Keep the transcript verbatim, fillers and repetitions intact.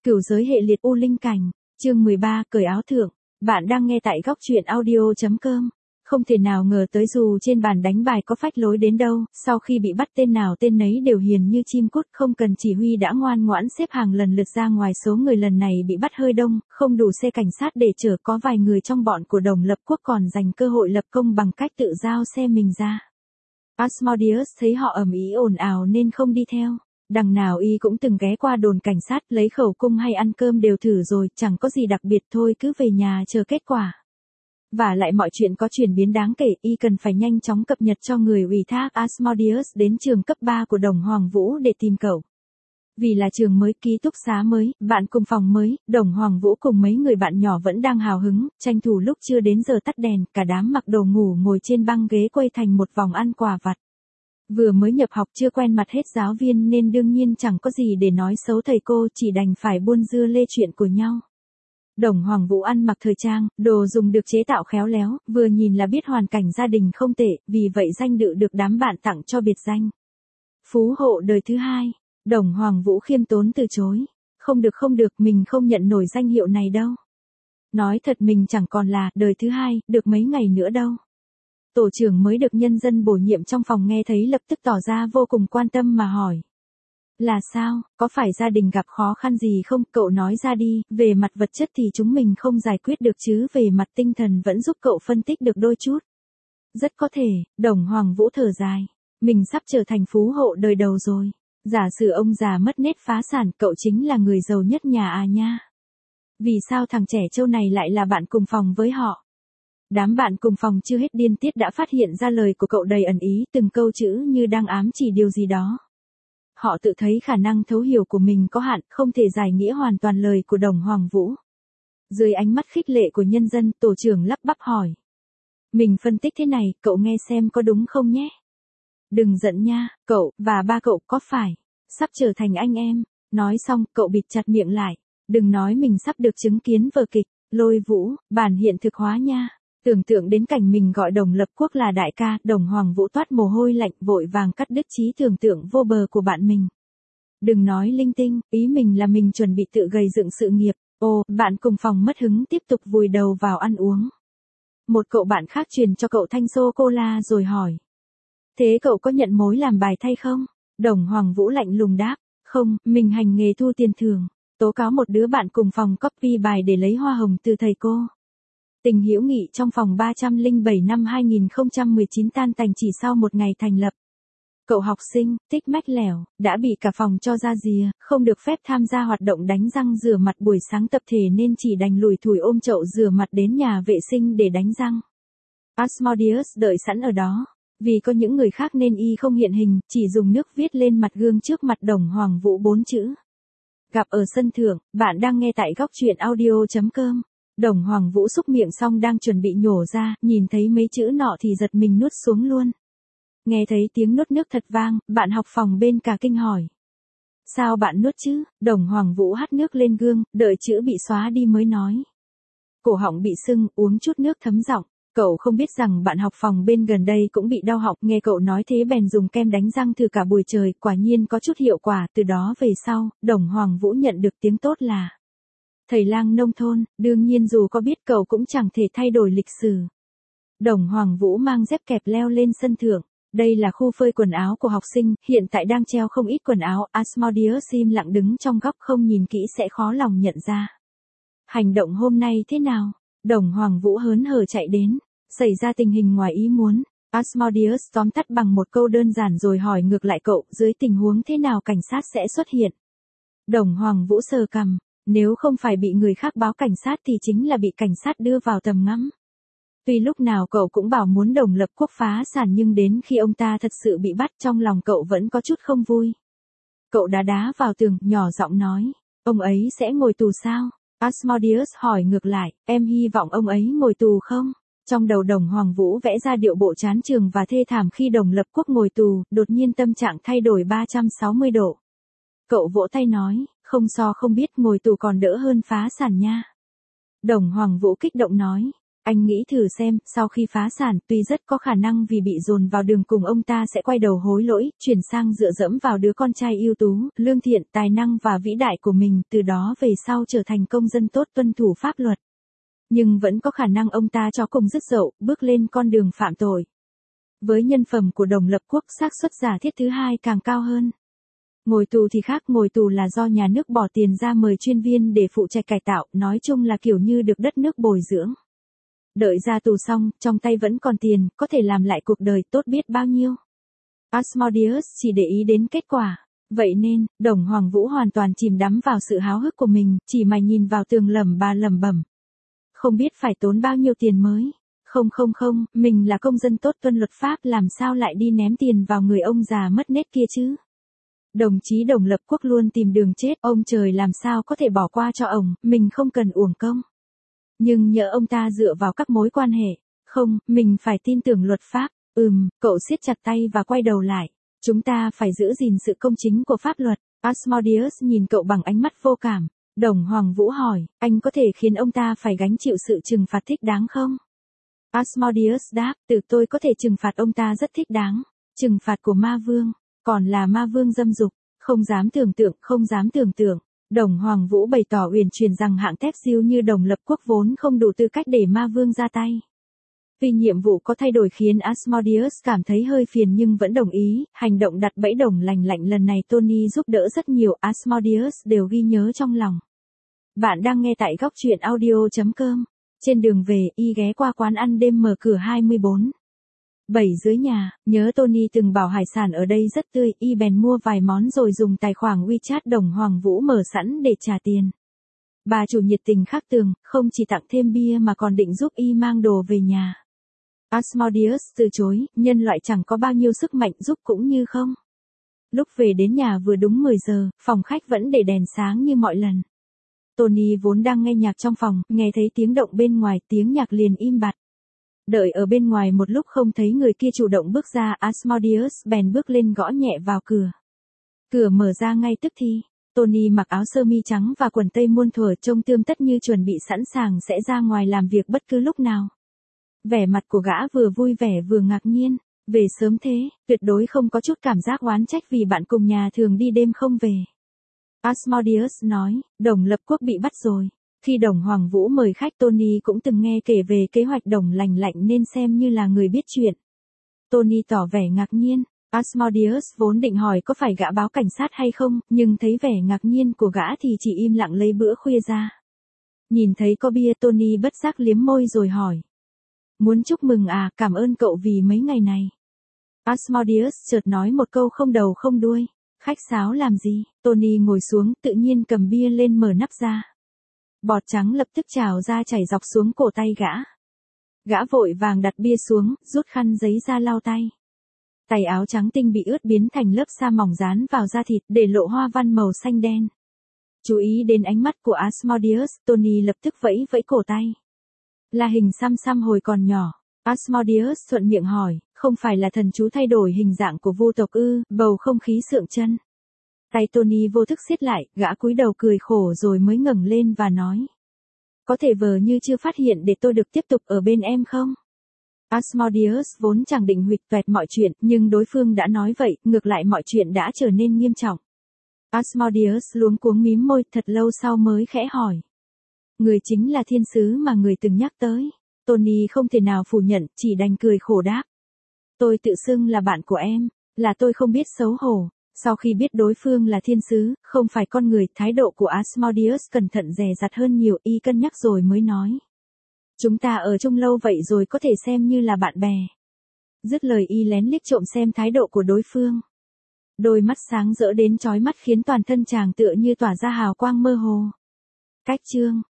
Cửu giới hệ liệt u linh cảnh, chương mười ba, cởi áo thượng. Bạn đang nghe tại góc truyện audio.com. Không thể nào ngờ tới dù trên bàn đánh bài có phách lối đến đâu, sau khi bị bắt tên nào tên nấy đều hiền như chim cút, không cần chỉ huy đã ngoan ngoãn xếp hàng lần lượt ra ngoài. Số người lần này bị bắt hơi đông, không đủ xe cảnh sát để chở, có vài người trong bọn của Đồng Lập Quốc còn dành cơ hội lập công bằng cách tự giao xe mình ra. Asmodeus thấy họ ầm ĩ ồn ào nên không đi theo. Đằng nào y cũng từng ghé qua đồn cảnh sát lấy khẩu cung hay ăn cơm đều thử rồi, chẳng có gì đặc biệt, thôi cứ về nhà chờ kết quả. Và lại mọi chuyện có chuyển biến đáng kể, y cần phải nhanh chóng cập nhật cho người ủy thác. Asmodeus đến trường cấp ba của Đồng Hoàng Vũ để tìm cậu. Vì là trường mới, ký túc xá mới, bạn cùng phòng mới, Đồng Hoàng Vũ cùng mấy người bạn nhỏ vẫn đang hào hứng, tranh thủ lúc chưa đến giờ tắt đèn, cả đám mặc đồ ngủ ngồi trên băng ghế quây thành một vòng ăn quà vặt. Vừa mới nhập học chưa quen mặt hết giáo viên nên đương nhiên chẳng có gì để nói xấu thầy cô, chỉ đành phải buôn dưa lê chuyện của nhau. Đồng Hoàng Vũ ăn mặc thời trang, đồ dùng được chế tạo khéo léo, vừa nhìn là biết hoàn cảnh gia đình không tệ, vì vậy danh dự được đám bạn tặng cho biệt danh phú hộ đời thứ hai. Đồng Hoàng Vũ khiêm tốn từ chối. Không được không được, mình không nhận nổi danh hiệu này đâu. Nói thật mình chẳng còn là đời thứ hai, được mấy ngày nữa đâu. Tổ trưởng mới được nhân dân bổ nhiệm trong phòng nghe thấy lập tức tỏ ra vô cùng quan tâm mà hỏi. Là sao, có phải gia đình gặp khó khăn gì không? Cậu nói ra đi, về mặt vật chất thì chúng mình không giải quyết được chứ về mặt tinh thần vẫn giúp cậu phân tích được đôi chút. Rất có thể, Đồng Hoàng Vũ thở dài. Mình sắp trở thành phú hộ đời đầu rồi. Giả sử ông già mất nết phá sản, cậu chính là người giàu nhất nhà à nha. Vì sao thằng trẻ trâu này lại là bạn cùng phòng với họ? Đám bạn cùng phòng chưa hết điên tiết đã phát hiện ra lời của cậu đầy ẩn ý, từng câu chữ như đang ám chỉ điều gì đó. Họ tự thấy khả năng thấu hiểu của mình có hạn, không thể giải nghĩa hoàn toàn lời của Đồng Hoàng Vũ. Dưới ánh mắt khích lệ của nhân dân, tổ trưởng lắp bắp hỏi. Mình phân tích thế này, cậu nghe xem có đúng không nhé? Đừng giận nha, cậu, và ba cậu có phải sắp trở thành anh em? Nói xong, cậu bịt chặt miệng lại. Đừng nói mình sắp được chứng kiến vở kịch Lôi Vũ, bản hiện thực hóa nha. Tưởng tượng đến cảnh mình gọi Đồng Lập Quốc là đại ca, Đồng Hoàng Vũ toát mồ hôi lạnh, vội vàng cắt đứt trí tưởng tượng vô bờ của bạn mình. Đừng nói linh tinh, ý mình là mình chuẩn bị tự gầy dựng sự nghiệp. Ồ, bạn cùng phòng mất hứng tiếp tục vùi đầu vào ăn uống. Một cậu bạn khác truyền cho cậu thanh sô-cô-la rồi hỏi. Thế cậu có nhận mối làm bài thay không? Đồng Hoàng Vũ lạnh lùng đáp. Không, mình hành nghề thu tiền thưởng. Tố cáo một đứa bạn cùng phòng copy bài để lấy hoa hồng từ thầy cô. Tình hữu nghị trong phòng ba trăm lẻ bảy năm hai nghìn không trăm mười chín tan tành chỉ sau một ngày thành lập. Cậu học sinh, tích mách lẻo, đã bị cả phòng cho ra rìa, không được phép tham gia hoạt động đánh răng rửa mặt buổi sáng tập thể nên chỉ đành lủi thủi ôm chậu rửa mặt đến nhà vệ sinh để đánh răng. Asmodeus đợi sẵn ở đó. Vì có những người khác nên y không hiện hình, chỉ dùng nước viết lên mặt gương trước mặt Đồng Hoàng Vũ bốn chữ. Gặp ở sân thượng, bạn đang nghe tại góc truyện audio.com. Đồng Hoàng Vũ xúc miệng xong đang chuẩn bị nhổ ra, nhìn thấy mấy chữ nọ thì giật mình nuốt xuống luôn. Nghe thấy tiếng nuốt nước thật vang, bạn học phòng bên cả kinh hỏi. Sao bạn nuốt chứ? Đồng Hoàng Vũ hắt nước lên gương, đợi chữ bị xóa đi mới nói. Cổ họng bị sưng, uống chút nước thấm giọng. Cậu không biết rằng bạn học phòng bên gần đây cũng bị đau họng, nghe cậu nói thế bèn dùng kem đánh răng thử cả buổi trời, quả nhiên có chút hiệu quả, từ đó về sau, Đồng Hoàng Vũ nhận được tiếng tốt là thầy lang nông thôn, đương nhiên dù có biết cậu cũng chẳng thể thay đổi lịch sử. Đồng Hoàng Vũ mang dép kẹp leo lên sân thượng. Đây là khu phơi quần áo của học sinh, hiện tại đang treo không ít quần áo. Asmodeus im lặng đứng trong góc không nhìn kỹ sẽ khó lòng nhận ra. Hành động hôm nay thế nào? Đồng Hoàng Vũ hớn hở chạy đến. Xảy ra tình hình ngoài ý muốn. Asmodeus tóm tắt bằng một câu đơn giản rồi hỏi ngược lại cậu, dưới tình huống thế nào cảnh sát sẽ xuất hiện? Đồng Hoàng Vũ sờ cằm. Nếu không phải bị người khác báo cảnh sát thì chính là bị cảnh sát đưa vào tầm ngắm. Tuy lúc nào cậu cũng bảo muốn Đồng Lập Quốc phá sản nhưng đến khi ông ta thật sự bị bắt trong lòng cậu vẫn có chút không vui. Cậu đá đá vào tường, nhỏ giọng nói, ông ấy sẽ ngồi tù sao? Asmodeus hỏi ngược lại, em hy vọng ông ấy ngồi tù không? Trong đầu Đồng Hoàng Vũ vẽ ra điệu bộ chán chường và thê thảm khi Đồng Lập Quốc ngồi tù, đột nhiên tâm trạng thay đổi ba trăm sáu mươi độ. Cậu vỗ tay nói, không so không biết ngồi tù còn đỡ hơn phá sản nha. Đồng Hoàng Vũ kích động nói, Anh nghĩ thử xem, sau khi phá sản, tuy rất có khả năng vì bị dồn vào đường cùng ông ta sẽ quay đầu hối lỗi, chuyển sang dựa dẫm vào đứa con trai ưu tú, lương thiện, tài năng và vĩ đại của mình, từ đó về sau trở thành công dân tốt tuân thủ pháp luật. Nhưng vẫn có khả năng ông ta cho cùng dứt dậu, bước lên con đường phạm tội. Với nhân phẩm của Đồng Lập Quốc, xác suất giả thiết thứ hai càng cao hơn. Ngồi tù thì khác, ngồi tù là do nhà nước bỏ tiền ra mời chuyên viên để phụ trách cải tạo, nói chung là kiểu như được đất nước bồi dưỡng. Đợi ra tù xong, trong tay vẫn còn tiền, có thể làm lại cuộc đời tốt biết bao nhiêu. Asmodeus chỉ để ý đến kết quả. Vậy nên, Đồng Hoàng Vũ hoàn toàn chìm đắm vào sự háo hức của mình, chỉ mày nhìn vào tường lẩm bà lẩm bẩm. Không biết phải tốn bao nhiêu tiền mới. Không không không, mình là công dân tốt tuân luật pháp, làm sao lại đi ném tiền vào người ông già mất nết kia chứ. Đồng chí Đồng Lập Quốc luôn tìm đường chết, ông trời làm sao có thể bỏ qua cho ông, mình không cần uổng công. Nhưng nhỡ ông ta dựa vào các mối quan hệ. Không, mình phải tin tưởng luật pháp. Ừm, cậu siết chặt tay và quay đầu lại. Chúng ta phải giữ gìn sự công chính của pháp luật. Asmodeus nhìn cậu bằng ánh mắt vô cảm. Đồng Hoàng Vũ hỏi, anh có thể khiến ông ta phải gánh chịu sự trừng phạt thích đáng không? Asmodeus đáp, tự tôi có thể trừng phạt ông ta rất thích đáng. Trừng phạt của ma vương, còn là ma vương dâm dục. Không dám tưởng tượng, không dám tưởng tượng. Đồng Hoàng Vũ bày tỏ uyển chuyển rằng hạng thép siêu như Đồng Lập Quốc vốn không đủ tư cách để ma vương ra tay. Vì nhiệm vụ có thay đổi khiến Asmodeus cảm thấy hơi phiền nhưng vẫn đồng ý, hành động đặt bẫy Đồng lành lạnh lần này Tony giúp đỡ rất nhiều, Asmodeus đều ghi nhớ trong lòng. Bạn đang nghe tại góc truyện audio chấm com. Trên đường về, y ghé qua quán ăn đêm mở cửa hai mươi bốn bảy dưới nhà, nhớ Tony từng bảo hải sản ở đây rất tươi, y bèn mua vài món rồi dùng tài khoản WeChat Đồng Hoàng Vũ mở sẵn để trả tiền. Bà chủ nhiệt tình khắc tường, không chỉ tặng thêm bia mà còn định giúp y mang đồ về nhà. Asmodeus từ chối, nhân loại chẳng có bao nhiêu sức mạnh giúp cũng như không. Lúc về đến nhà vừa đúng mười giờ, phòng khách vẫn để đèn sáng như mọi lần. Tony vốn đang nghe nhạc trong phòng, nghe thấy tiếng động bên ngoài, tiếng nhạc liền im bặt. Đợi ở bên ngoài một lúc không thấy người kia chủ động bước ra, Asmodeus bèn bước lên gõ nhẹ vào cửa. Cửa mở ra ngay tức thì. Tony mặc áo sơ mi trắng và quần tây muôn thuở trông tươm tất như chuẩn bị sẵn sàng sẽ ra ngoài làm việc bất cứ lúc nào. Vẻ mặt của gã vừa vui vẻ vừa ngạc nhiên. Về sớm thế, tuyệt đối không có chút cảm giác oán trách vì bạn cùng nhà thường đi đêm không về. Asmodeus nói, Đồng Lập Quốc bị bắt rồi. Khi Đồng Hoàng Vũ mời khách Tony cũng từng nghe kể về kế hoạch Đồng lành lạnh nên xem như là người biết chuyện. Tony tỏ vẻ ngạc nhiên. Asmodeus vốn định hỏi có phải gã báo cảnh sát hay không, nhưng thấy vẻ ngạc nhiên của gã thì chỉ im lặng lấy bữa khuya ra. Nhìn thấy có bia Tony bất giác liếm môi rồi hỏi. Muốn chúc mừng à, cảm ơn cậu vì mấy ngày này. Asmodeus chợt nói một câu không đầu không đuôi. Khách sáo làm gì? Tony ngồi xuống tự nhiên cầm bia lên mở nắp ra. Bọt trắng lập tức trào ra chảy dọc xuống cổ tay gã. Gã vội vàng đặt bia xuống, rút khăn giấy ra lau tay. Tay áo trắng tinh bị ướt biến thành lớp sa mỏng dán vào da thịt để lộ hoa văn màu xanh đen. Chú ý đến ánh mắt của Asmodeus, Tony lập tức vẫy vẫy cổ tay. Là hình xăm xăm hồi còn nhỏ. Asmodeus thuận miệng hỏi, không phải là thần chú thay đổi hình dạng của vu tộc ư? Bầu không khí sượng chân. Tay Tony vô thức siết lại, gã cúi đầu cười khổ rồi mới ngẩng lên và nói. Có thể vờ như chưa phát hiện để tôi được tiếp tục ở bên em không? Asmodeus vốn chẳng định huỵch toẹt mọi chuyện, nhưng đối phương đã nói vậy, ngược lại mọi chuyện đã trở nên nghiêm trọng. Asmodeus luống cuống mím môi, thật lâu sau mới khẽ hỏi. Người chính là thiên sứ mà người từng nhắc tới. Tony không thể nào phủ nhận, chỉ đành cười khổ đáp. Tôi tự xưng là bạn của em, là tôi không biết xấu hổ. Sau khi biết đối phương là thiên sứ, không phải con người, thái độ của Asmodeus cẩn thận dè dặt hơn nhiều, y cân nhắc rồi mới nói. Chúng ta ở chung lâu vậy rồi có thể xem như là bạn bè. Dứt lời y lén liếc trộm xem thái độ của đối phương. Đôi mắt sáng rỡ đến chói mắt khiến toàn thân chàng tựa như tỏa ra hào quang mơ hồ. Cách chương